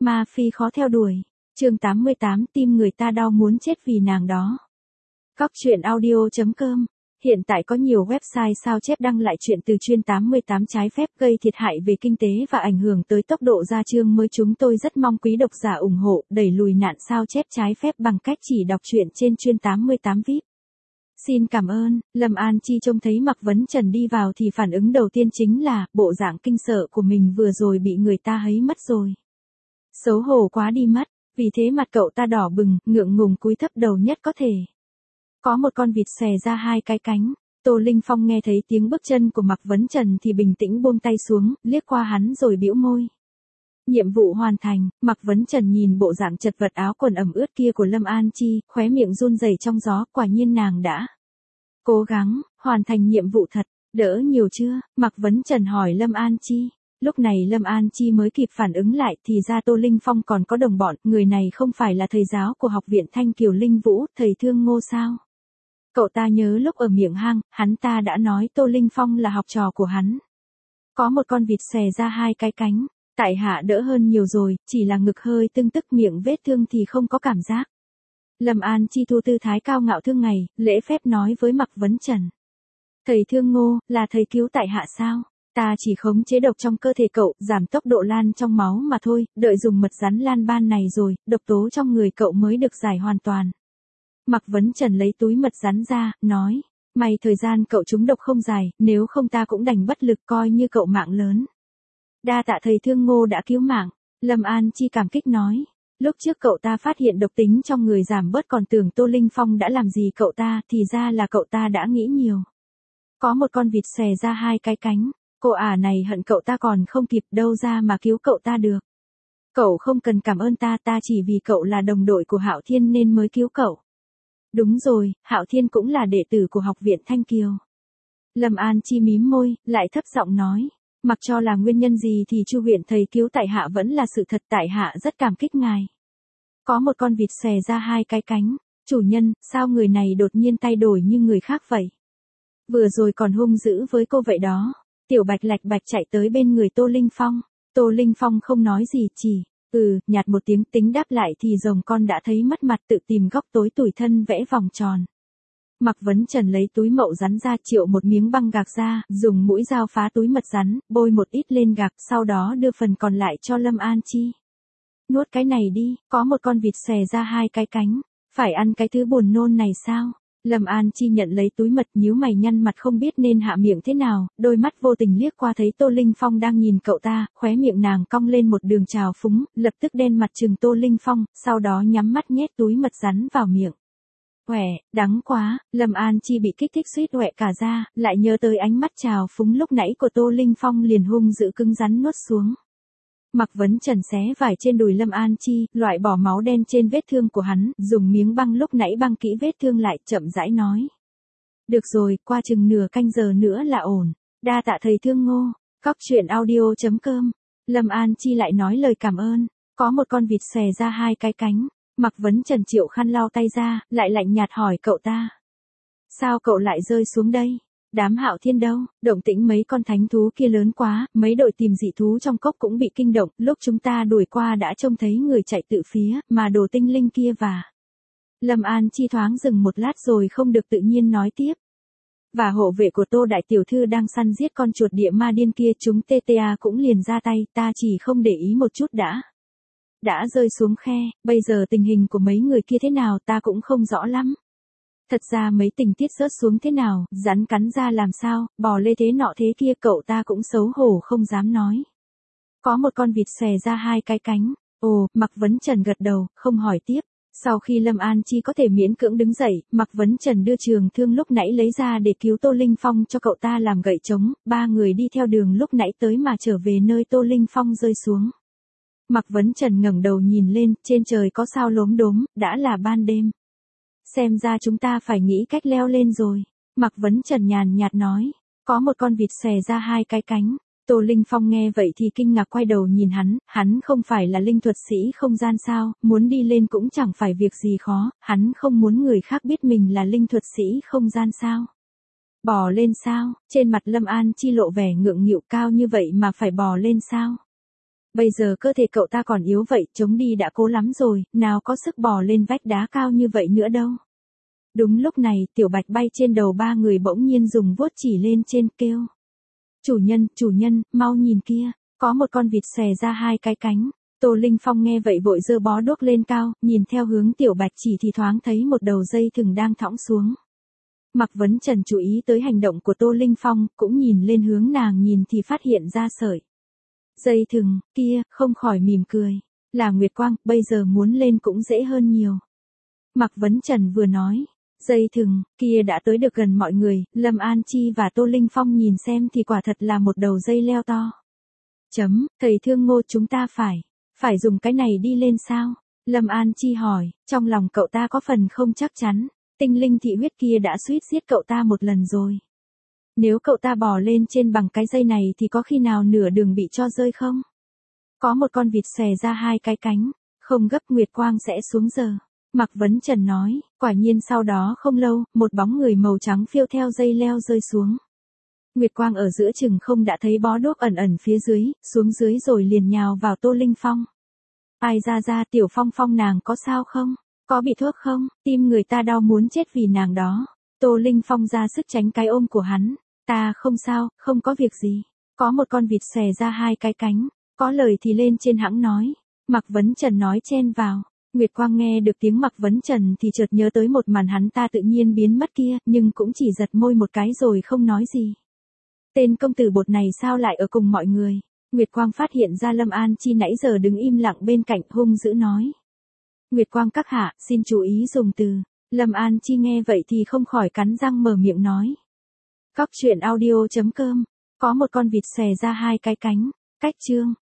Ma phi khó theo đuổi. Chương 88, tim người ta đau muốn chết vì nàng đó. Góc truyện audio.com. Hiện tại có nhiều website sao chép đăng lại chuyện từ chuyên 88 trái phép gây thiệt hại về kinh tế và ảnh hưởng tới tốc độ ra chương mới. Chúng tôi rất mong quý độc giả ủng hộ, đẩy lùi nạn sao chép trái phép bằng cách chỉ đọc truyện trên chuyên 88 VIP. Xin cảm ơn. Lâm An Chi trông thấy Mạc Vấn Trần đi vào thì phản ứng đầu tiên chính là, bộ dạng kinh sợ của mình vừa rồi bị người ta hấy mất rồi. Xấu hổ quá đi mất, vì thế mặt cậu ta đỏ bừng, ngượng ngùng cúi thấp đầu nhất có thể. Có một con vịt xòe ra hai cái cánh. Tô Linh Phong nghe thấy tiếng bước chân của Mạc Vấn Trần thì bình tĩnh buông tay xuống, liếc qua hắn rồi bĩu môi. Nhiệm vụ hoàn thành. Mạc Vấn Trần nhìn bộ dạng chật vật áo quần ẩm ướt kia của Lâm An Chi, khóe miệng run rẩy trong gió, quả nhiên nàng đã cố gắng hoàn thành nhiệm vụ thật. Đỡ nhiều chưa? Mạc Vấn Trần hỏi Lâm An Chi. Lúc này Lâm An Chi mới kịp phản ứng lại thì ra Tô Linh Phong còn có đồng bọn, người này không phải là thầy giáo của học viện Thanh Kiều Linh Vũ, thầy Thương Ngô sao? Cậu ta nhớ lúc ở miệng hang, hắn ta đã nói Tô Linh Phong là học trò của hắn. Có một con vịt xòe ra hai cái cánh, tại hạ đỡ hơn nhiều rồi, chỉ là ngực hơi tưng tức, miệng vết thương thì không có cảm giác. Lâm An Chi thu tư thái cao ngạo thương ngày, lễ phép nói với Mạc Vấn Trần. Thầy Thương Ngô, là thầy cứu tại hạ sao? Ta chỉ khống chế độc trong cơ thể cậu, giảm tốc độ lan trong máu mà thôi, đợi dùng mật rắn lan ban này rồi, độc tố trong người cậu mới được giải hoàn toàn. Mạc Vấn Trần lấy túi mật rắn ra, nói, may thời gian cậu trúng độc không dài, nếu không ta cũng đành bất lực, coi như cậu mạng lớn. Đa tạ thầy Thương Ngô đã cứu mạng. Lâm An Chi cảm kích nói, lúc trước cậu ta phát hiện độc tính trong người giảm bớt còn tưởng Tô Linh Phong đã làm gì cậu ta, thì ra là cậu ta đã nghĩ nhiều. Có một con vịt xòe ra hai cái cánh. Cô ả này hận cậu ta còn không kịp đâu ra mà cứu cậu ta được. Cậu không cần cảm ơn ta, ta chỉ vì cậu là đồng đội của Hạo Thiên nên mới cứu cậu. Đúng rồi, Hạo Thiên cũng là đệ tử của học viện Thanh Kiều. Lâm An Chi mím môi, lại thấp giọng nói, mặc cho là nguyên nhân gì thì Chu huyện thầy cứu tại hạ vẫn là sự thật, tại hạ rất cảm kích ngài. Có một con vịt xòe ra hai cái cánh. Chủ nhân, sao người này đột nhiên thay đổi như người khác vậy? Vừa rồi còn hung dữ với cô vậy đó. Tiểu Bạch lạch bạch chạy tới bên người Tô Linh Phong. Tô Linh Phong không nói gì, chỉ, nhạt một tiếng, tính đáp lại thì rồng con đã thấy mất mặt, tự tìm góc tối tủi thân vẽ vòng tròn. Mạc Vấn Trần lấy túi mậu rắn ra, triệu một miếng băng gạc ra, dùng mũi dao phá túi mật rắn, bôi một ít lên gạc, sau đó đưa phần còn lại cho Lâm An Chi. Nuốt cái này đi, có một con vịt xòe ra hai cái cánh, phải ăn cái thứ buồn nôn này sao? Lâm An Chi nhận lấy túi mật, nhíu mày nhăn mặt không biết nên hạ miệng thế nào, đôi mắt vô tình liếc qua thấy Tô Linh Phong đang nhìn cậu ta, khóe miệng nàng cong lên một đường trào phúng, lập tức đen mặt trừng Tô Linh Phong, sau đó nhắm mắt nhét túi mật rắn vào miệng. Uể, đắng quá. Lâm An Chi bị kích thích suýt uể cả ra, lại nhớ tới ánh mắt trào phúng lúc nãy của Tô Linh Phong liền hung dữ cứng rắn nuốt xuống. Mạc Vấn Trần xé vải trên đùi Lâm An Chi, loại bỏ máu đen trên vết thương của hắn, dùng miếng băng lúc nãy băng kỹ vết thương lại, chậm rãi nói. Được rồi, qua chừng nửa canh giờ nữa là ổn. Đa tạ thầy Thương Ngô. Góc truyện audio.com. Lâm An Chi lại nói lời cảm ơn. Có một con vịt xòe ra hai cái cánh. Mạc Vấn Trần triệu khăn lau tay ra, lại lạnh nhạt hỏi cậu ta. Sao cậu lại rơi xuống đây? Đám Hạo Thiên đâu? Động tĩnh mấy con thánh thú kia lớn quá, mấy đội tìm dị thú trong cốc cũng bị kinh động, lúc chúng ta đuổi qua đã trông thấy người chạy tự phía, mà đồ tinh linh kia và... Lâm An Chi thoáng dừng một lát rồi không được tự nhiên nói tiếp. Và hộ vệ của Tô Đại Tiểu Thư đang săn giết con chuột địa ma điên kia, chúng TTA cũng liền ra tay, ta chỉ không để ý một chút đã rơi xuống khe, bây giờ tình hình của mấy người kia thế nào ta cũng không rõ lắm. Thật ra mấy tình tiết rớt xuống thế nào, rắn cắn ra làm sao, bò lê thế nọ thế kia, cậu ta cũng xấu hổ không dám nói. Có một con vịt xòe ra hai cái cánh. Ồ, Mạc Vấn Trần gật đầu, không hỏi tiếp. Sau khi Lâm An Chi có thể miễn cưỡng đứng dậy, Mạc Vấn Trần đưa trường thương lúc nãy lấy ra để cứu Tô Linh Phong cho cậu ta làm gậy chống, ba người đi theo đường lúc nãy tới mà trở về nơi Tô Linh Phong rơi xuống. Mạc Vấn Trần ngẩng đầu nhìn lên, trên trời có sao lốm đốm, đã là ban đêm. Xem ra chúng ta phải nghĩ cách leo lên rồi. Mạc Vấn Trần nhàn nhạt nói. Có một con vịt xòe ra hai cái cánh. Tô Linh Phong nghe vậy thì kinh ngạc quay đầu nhìn hắn không phải là linh thuật sĩ không gian sao, muốn đi lên cũng chẳng phải việc gì khó, hắn không muốn người khác biết mình là linh thuật sĩ không gian sao. Bò lên sao? Trên mặt Lâm An Chi lộ vẻ ngượng nghịu, cao như vậy mà phải bò lên sao? Bây giờ cơ thể cậu ta còn yếu vậy, chống đi đã cố lắm rồi, nào có sức bò lên vách đá cao như vậy nữa đâu. Đúng lúc này, Tiểu Bạch bay trên đầu ba người bỗng nhiên dùng vuốt chỉ lên trên kêu. Chủ nhân, mau nhìn kia, có một con vịt xòe ra hai cái cánh. Tô Linh Phong nghe vậy vội giơ bó đuốc lên cao, nhìn theo hướng Tiểu Bạch chỉ thì thoáng thấy một đầu dây thừng đang thõng xuống. Mạc Vấn Trần chú ý tới hành động của Tô Linh Phong, cũng nhìn lên hướng nàng nhìn thì phát hiện ra sợi dây thừng kia, không khỏi mỉm cười. Là Nguyệt Quang, bây giờ muốn lên cũng dễ hơn nhiều. Mạc Vấn Trần vừa nói, dây thừng kia đã tới được gần mọi người, Lâm An Chi và Tô Linh Phong nhìn xem thì quả thật là một đầu dây leo to. Thầy Thương Ngô, chúng ta phải dùng cái này đi lên sao? Lâm An Chi hỏi, trong lòng cậu ta có phần không chắc chắn, tinh linh thị huyết kia đã suýt giết cậu ta một lần rồi. Nếu cậu ta bò lên trên bằng cái dây này thì có khi nào nửa đường bị cho rơi không? Có một con vịt xòe ra hai cái cánh, không gấp, Nguyệt Quang sẽ xuống giờ. Mạc Vấn Trần nói, quả nhiên sau đó không lâu, một bóng người màu trắng phiêu theo dây leo rơi xuống. Nguyệt Quang ở giữa chừng không đã thấy bó đuốc ẩn ẩn phía dưới, xuống dưới rồi liền nhào vào Tô Linh Phong. Ai ra, Tiểu Phong Phong nàng có sao không? Có bị thuốc không? Tim người ta đau muốn chết vì nàng đó. Tô Linh Phong ra sức tránh cái ôm của hắn. Ta không sao, không có việc gì. Có một con vịt xòe ra hai cái cánh. Có lời thì lên trên hãng nói. Mạc Vấn Trần nói chen vào. Nguyệt Quang nghe được tiếng Mạc Vấn Trần thì chợt nhớ tới một màn hắn ta tự nhiên biến mất kia, nhưng cũng chỉ giật môi một cái rồi không nói gì. Tên công tử bột này sao lại ở cùng mọi người? Nguyệt Quang phát hiện ra Lâm An Chi nãy giờ đứng im lặng bên cạnh, hung dữ nói. Nguyệt Quang các hạ, xin chú ý dùng từ. Lâm An Chi nghe vậy thì không khỏi cắn răng mở miệng nói. Cóc truyện audio.com. Có một con vịt xòe ra hai cái cánh. Cách chương.